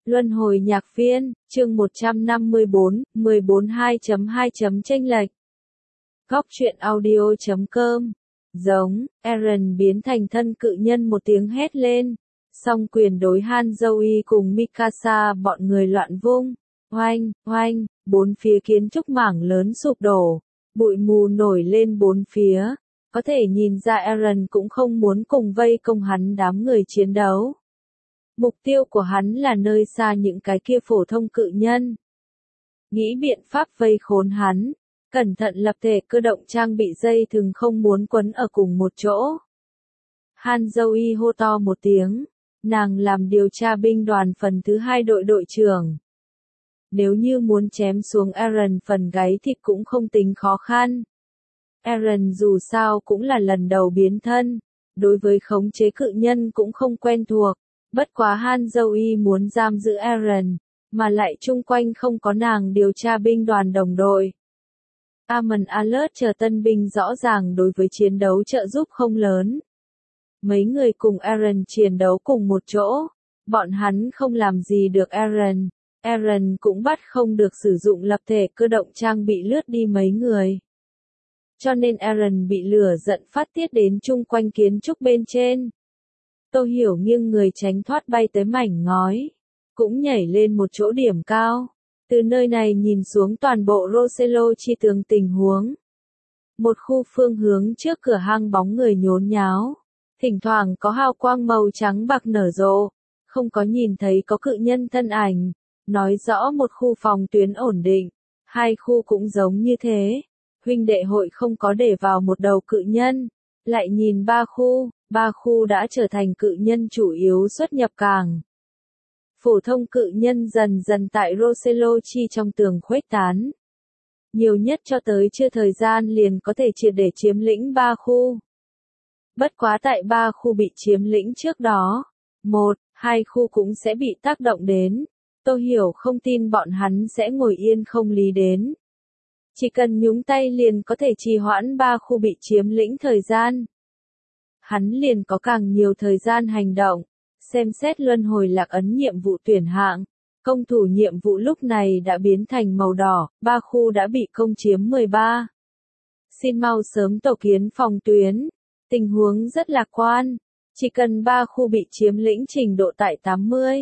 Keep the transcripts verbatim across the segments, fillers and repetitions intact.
Luân hồi nhạc viên, chương một trăm năm mươi bốn, mười bốn hai chấm hai chênh lệch. Góc truyện audio chấm com. Giống, Eren biến thành thân cự nhân một tiếng hét lên. Song quyền đối Han Zoe cùng Mikasa bọn người loạn vung. Oanh, oanh, bốn phía kiến trúc mảng lớn sụp đổ. Bụi mù nổi lên bốn phía. Có thể nhìn ra Eren cũng không muốn cùng vây công hắn đám người chiến đấu. Mục tiêu của hắn là nơi xa những cái kia phổ thông cự nhân. Nghĩ biện pháp vây khốn hắn. Cẩn thận lập thể cơ động trang bị dây thừng không muốn quấn ở cùng một chỗ. Han Zoe hô to một tiếng. Nàng làm điều tra binh đoàn phần thứ hai đội đội trưởng. Nếu như muốn chém xuống Eren phần gáy thịt cũng không tính khó khăn. Eren dù sao cũng là lần đầu biến thân. Đối với khống chế cự nhân cũng không quen thuộc. Bất quá Han Zoe muốn giam giữ Eren, mà lại chung quanh không có nàng điều tra binh đoàn đồng đội. Amon Alert chờ tân binh rõ ràng đối với chiến đấu trợ giúp không lớn. Mấy người cùng Eren chiến đấu cùng một chỗ, bọn hắn không làm gì được Eren, Eren cũng bắt không được sử dụng lập thể cơ động trang bị lướt đi mấy người. Cho nên Eren bị lửa giận phát tiết đến chung quanh kiến trúc bên trên. Tô Hiểu nghiêng người tránh thoát bay tới mảnh ngói, cũng nhảy lên một chỗ điểm cao, từ nơi này nhìn xuống toàn bộ Rosello chi tường tình huống. Một khu phương hướng trước cửa hang bóng người nhốn nháo, thỉnh thoảng có hào quang màu trắng bạc nở rộ, không có nhìn thấy có cự nhân thân ảnh, nói rõ một khu phòng tuyến ổn định, hai khu cũng giống như thế, huynh đệ hội không có để vào một đầu cự nhân, lại nhìn ba khu. Ba khu đã trở thành cự nhân chủ yếu xuất nhập cảng. Phổ thông cự nhân dần dần tại Rosello chi trong tường khuếch tán. Nhiều nhất cho tới chưa thời gian liền có thể triệt để chiếm lĩnh ba khu. Bất quá tại ba khu bị chiếm lĩnh trước đó, một, hai khu cũng sẽ bị tác động đến. Tô Hiểu không tin bọn hắn sẽ ngồi yên không lý đến. Chỉ cần nhúng tay liền có thể trì hoãn ba khu bị chiếm lĩnh thời gian. Hắn liền có càng nhiều thời gian hành động, xem xét luân hồi lạc ấn nhiệm vụ tuyển hạng. Công thủ nhiệm vụ lúc này đã biến thành màu đỏ, ba khu đã bị công chiếm mười ba. Xin mau sớm tổ kiến phòng tuyến. Tình huống rất lạc quan, chỉ cần ba khu bị chiếm lĩnh trình độ tại tám mươi.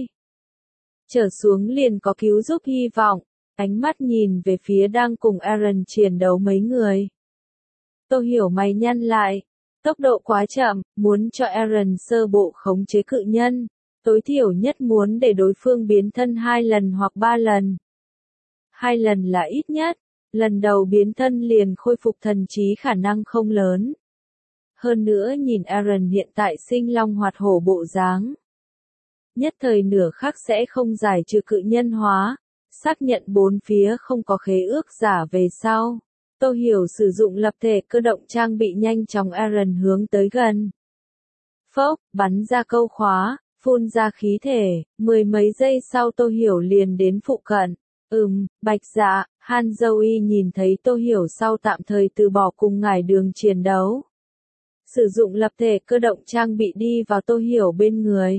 Trở xuống liền có cứu giúp hy vọng, ánh mắt nhìn về phía đang cùng Eren chiến đấu mấy người. Tô Hiểu mày nhăn lại. Tốc độ quá chậm, muốn cho Eren sơ bộ khống chế cự nhân, tối thiểu nhất muốn để đối phương biến thân hai lần hoặc ba lần. Hai lần là ít nhất, lần đầu biến thân liền khôi phục thần trí khả năng không lớn. Hơn nữa nhìn Eren hiện tại sinh long hoạt hổ bộ dáng. Nhất thời nửa khắc sẽ không giải trừ cự nhân hóa, xác nhận bốn phía không có khế ước giả về sau. Tô Hiểu sử dụng lập thể cơ động trang bị nhanh chóng Eren hướng tới gần. Phốc, bắn ra câu khóa, phun ra khí thể, mười mấy giây sau Tô Hiểu liền đến phụ cận. Ừm, Bạch Dạ, Han Zoe nhìn thấy Tô Hiểu sau tạm thời từ bỏ cùng ngải đường chiến đấu. Sử dụng lập thể cơ động trang bị đi vào Tô Hiểu bên người.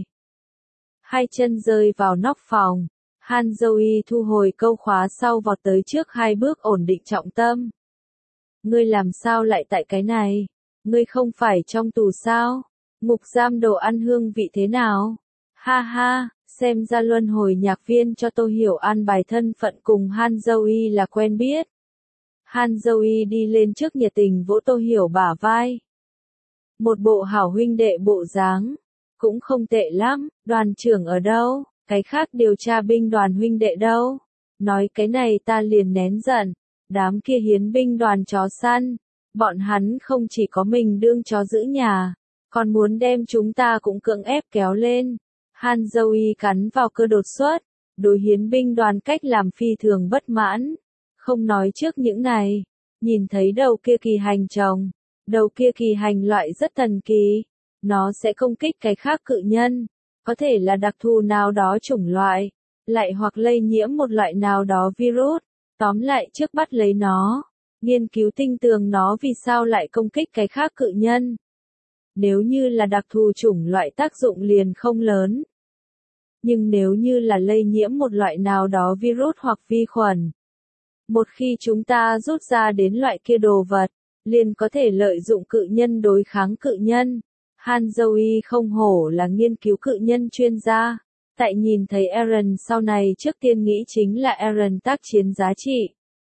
Hai chân rơi vào nóc phòng. Han Zoe thu hồi câu khóa sau vọt tới trước hai bước ổn định trọng tâm. Ngươi làm sao lại tại cái này? Ngươi không phải trong tù sao? Ngục giam đồ ăn hương vị thế nào? Ha ha, xem ra luân hồi nhạc viên cho Tô Hiểu an bài thân phận cùng Han Zoe là quen biết. Han Zoe đi lên trước nhiệt tình vỗ Tô Hiểu bả vai. Một bộ hảo huynh đệ bộ dáng, cũng không tệ lắm, đoàn trưởng ở đâu? Cái khác điều tra binh đoàn huynh đệ đâu? Nói cái này ta liền nén giận. Đám kia hiến binh đoàn chó săn, bọn hắn không chỉ có mình đương chó giữ nhà, còn muốn đem chúng ta cũng cưỡng ép kéo lên. Han Zoe cắn vào cơ đột xuất, đối hiến binh đoàn cách làm phi thường bất mãn. Không nói trước những này, nhìn thấy đầu kia kỳ hành trồng, đầu kia kỳ hành loại rất thần kỳ, nó sẽ công kích cái khác cự nhân, có thể là đặc thù nào đó chủng loại, lại hoặc lây nhiễm một loại nào đó virus. Tóm lại trước bắt lấy nó, nghiên cứu tinh tường nó vì sao lại công kích cái khác cự nhân. Nếu như là đặc thù chủng loại tác dụng liền không lớn. Nhưng nếu như là lây nhiễm một loại nào đó virus hoặc vi khuẩn, một khi chúng ta rút ra đến loại kia đồ vật, liền có thể lợi dụng cự nhân đối kháng cự nhân. Han Zoe không hổ là nghiên cứu cự nhân chuyên gia. Tại nhìn thấy Eren sau này trước tiên nghĩ chính là Eren tác chiến giá trị.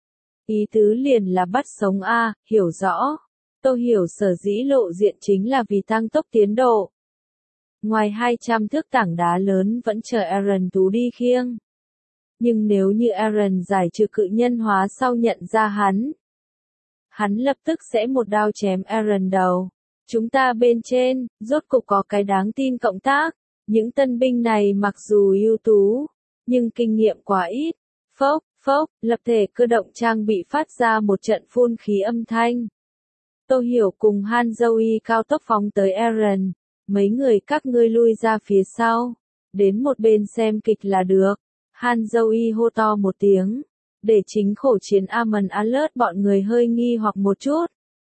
Ý tứ liền là bắt sống A, hiểu rõ. Tôi hiểu sở dĩ lộ diện chính là vì tăng tốc tiến độ. Ngoài hai trăm thước tảng đá lớn vẫn chờ Eren tú đi khiêng. Nhưng nếu như Eren giải trừ cự nhân hóa sau nhận ra hắn, hắn lập tức sẽ một đao chém Eren đầu. Chúng ta bên trên, rốt cục có cái đáng tin cộng tác. Những tân binh này mặc dù ưu tú, nhưng kinh nghiệm quá ít. Phốc, phốc, lập thể cơ động trang bị phát ra một trận phun khí âm thanh. Tô Hiểu cùng Han Zoe cao tốc phóng tới Eren. Mấy người các ngươi lui ra phía sau. Đến một bên xem kịch là được. Han Zoe hô to một tiếng. Để chính khổ chiến Amon Alert bọn người hơi nghi hoặc một chút.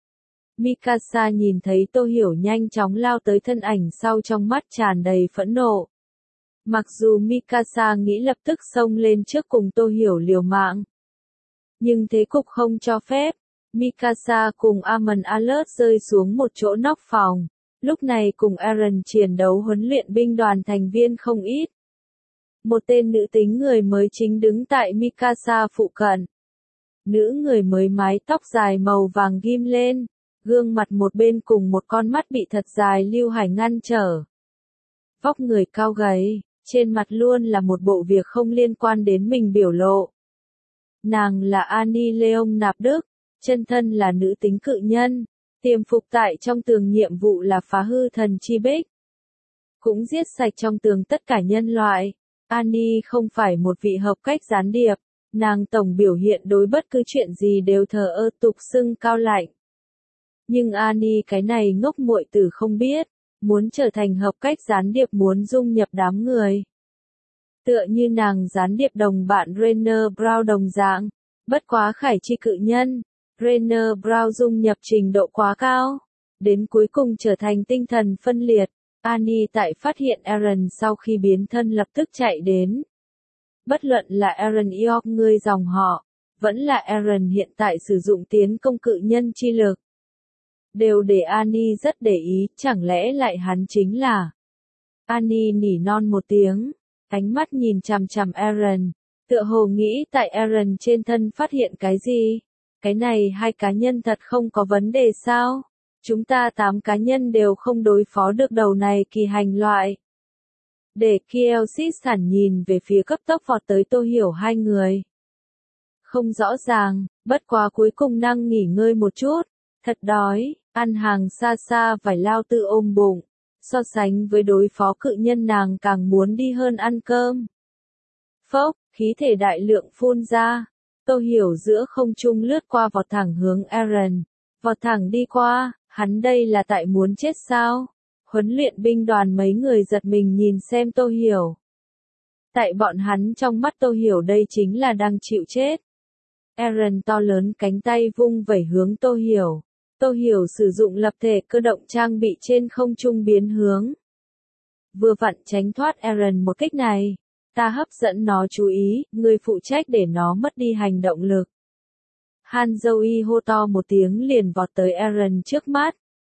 Mikasa nhìn thấy Tô Hiểu nhanh chóng lao tới thân ảnh sau trong mắt tràn đầy phẫn nộ. Mặc dù Mikasa nghĩ lập tức xông lên trước cùng Tô Hiểu liều mạng. Nhưng thế cục không cho phép. Mikasa cùng Amon Alert rơi xuống một chỗ nóc phòng. Lúc này cùng Eren chiến đấu huấn luyện binh đoàn thành viên không ít. Một tên nữ tính người mới chính đứng tại Mikasa phụ cận. Nữ người mới mái tóc dài màu vàng ghim lên. Gương mặt một bên cùng một con mắt bị thật dài Lưu Hải ngăn trở. Vóc người cao gầy, trên mặt luôn là một bộ việc không liên quan đến mình biểu lộ. Nàng là Annie Leon Nạp Đức, chân thân là nữ tính cự nhân, tiềm phục tại trong tường nhiệm vụ là phá hư thần chi bích. Cũng giết sạch trong tường tất cả nhân loại. Annie không phải một vị hợp cách gián điệp, nàng tổng biểu hiện đối bất cứ chuyện gì đều thờ ơ tục xưng cao lạnh. Nhưng Annie cái này ngốc muội tử không biết, muốn trở thành hợp cách gián điệp muốn dung nhập đám người. Tựa như nàng gián điệp đồng bạn Rainer Brown đồng dạng, bất quá khải chi cự nhân, Rainer Brown dung nhập trình độ quá cao, đến cuối cùng trở thành tinh thần phân liệt. Annie tại phát hiện Eren sau khi biến thân lập tức chạy đến. Bất luận là Eren York người dòng họ, vẫn là Eren hiện tại sử dụng tiến công cự nhân chi lực. Đều để Annie rất để ý, chẳng lẽ lại hắn chính là. Annie nỉ non một tiếng, ánh mắt nhìn chằm chằm Eren, tựa hồ nghĩ tại Eren trên thân phát hiện cái gì. Cái này hai cá nhân thật không có vấn đề sao? Chúng ta tám cá nhân đều không đối phó được đầu này kỳ hành loại. Để Kielsis sẵn nhìn về phía cấp tốc vọt tới Tô Hiểu hai người. Không rõ ràng, bất quá cuối cùng năng nghỉ ngơi một chút. Thật đói, ăn hàng xa xa phải lao tự ôm bụng. So sánh với đối phó cự nhân nàng càng muốn đi hơn ăn cơm. Phốc, khí thể đại lượng phun ra. Tô Hiểu giữa không trung lướt qua vọt thẳng hướng Eren. Vọt thẳng đi qua, hắn đây là tại muốn chết sao? Huấn luyện binh đoàn mấy người giật mình nhìn xem Tô Hiểu. Tại bọn hắn trong mắt Tô Hiểu đây chính là đang chịu chết. Eren to lớn cánh tay vung vẩy hướng Tô Hiểu. Tô Hiểu sử dụng lập thể cơ động trang bị trên không trung biến hướng. Vừa vặn tránh thoát Eren một kích này. Ta hấp dẫn nó chú ý, người phụ trách để nó mất đi hành động lực. Han Zoe hô to một tiếng liền vọt tới Eren trước mắt.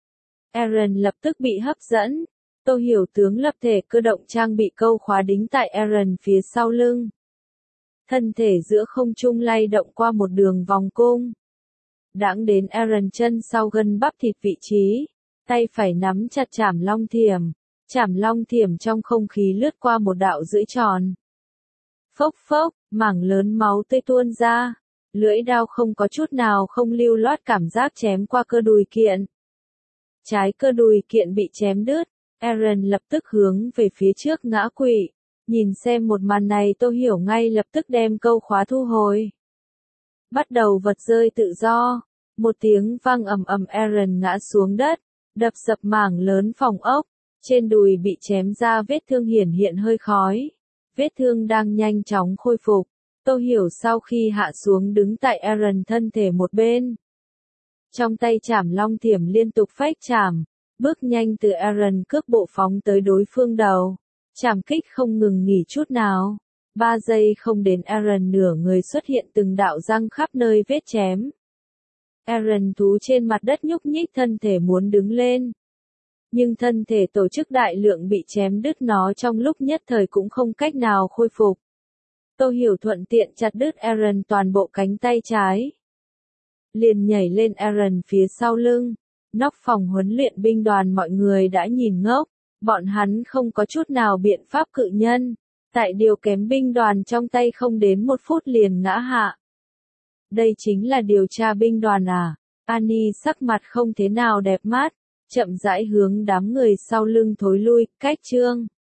Eren lập tức bị hấp dẫn. Tô Hiểu tướng lập thể cơ động trang bị câu khóa đính tại Eren phía sau lưng. Thân thể giữa không trung lay động qua một đường vòng cung. Đãng đến Eren chân sau gân bắp thịt vị trí. Tay phải nắm chặt chảm long thiểm. Chảm long thiểm trong không khí lướt qua một đạo lưỡi tròn. Phốc phốc, mảng lớn máu tươi tuôn ra. Lưỡi đao không có chút nào không lưu loát cảm giác chém qua cơ đùi kiện. Trái cơ đùi kiện bị chém đứt. Eren lập tức hướng về phía trước ngã quỵ. Nhìn xem một màn này Tô Hiểu ngay lập tức đem câu khóa thu hồi. Bắt đầu vật rơi tự do. Một tiếng vang ầm ầm Eren ngã xuống đất. Đập sập mảng lớn phòng ốc. Trên đùi bị chém ra vết thương hiển hiện hơi khói. Vết thương đang nhanh chóng khôi phục. Tô Hiểu sau khi hạ xuống đứng tại Eren thân thể một bên. Trong tay chảm long thiểm liên tục phách chảm. Bước nhanh từ Eren cước bộ phóng tới đối phương đầu. Trảm kích không ngừng nghỉ chút nào. Ba giây không đến Eren nửa người xuất hiện từng đạo răng khắp nơi vết chém. Eren thú trên mặt đất nhúc nhích thân thể muốn đứng lên. Nhưng thân thể tổ chức đại lượng bị chém đứt nó trong lúc nhất thời cũng không cách nào khôi phục. Tô Hiểu thuận tiện chặt đứt Eren toàn bộ cánh tay trái. Liền nhảy lên Eren phía sau lưng. Nóc phòng huấn luyện binh đoàn mọi người đã nhìn ngốc. Bọn hắn không có chút nào biện pháp cự nhân. Tại điều kém binh đoàn trong tay không đến một phút liền ngã hạ. Đây chính là điều tra binh đoàn à? Annie sắc mặt không thế nào đẹp mắt, chậm rãi hướng đám người sau lưng thối lui, cách chương.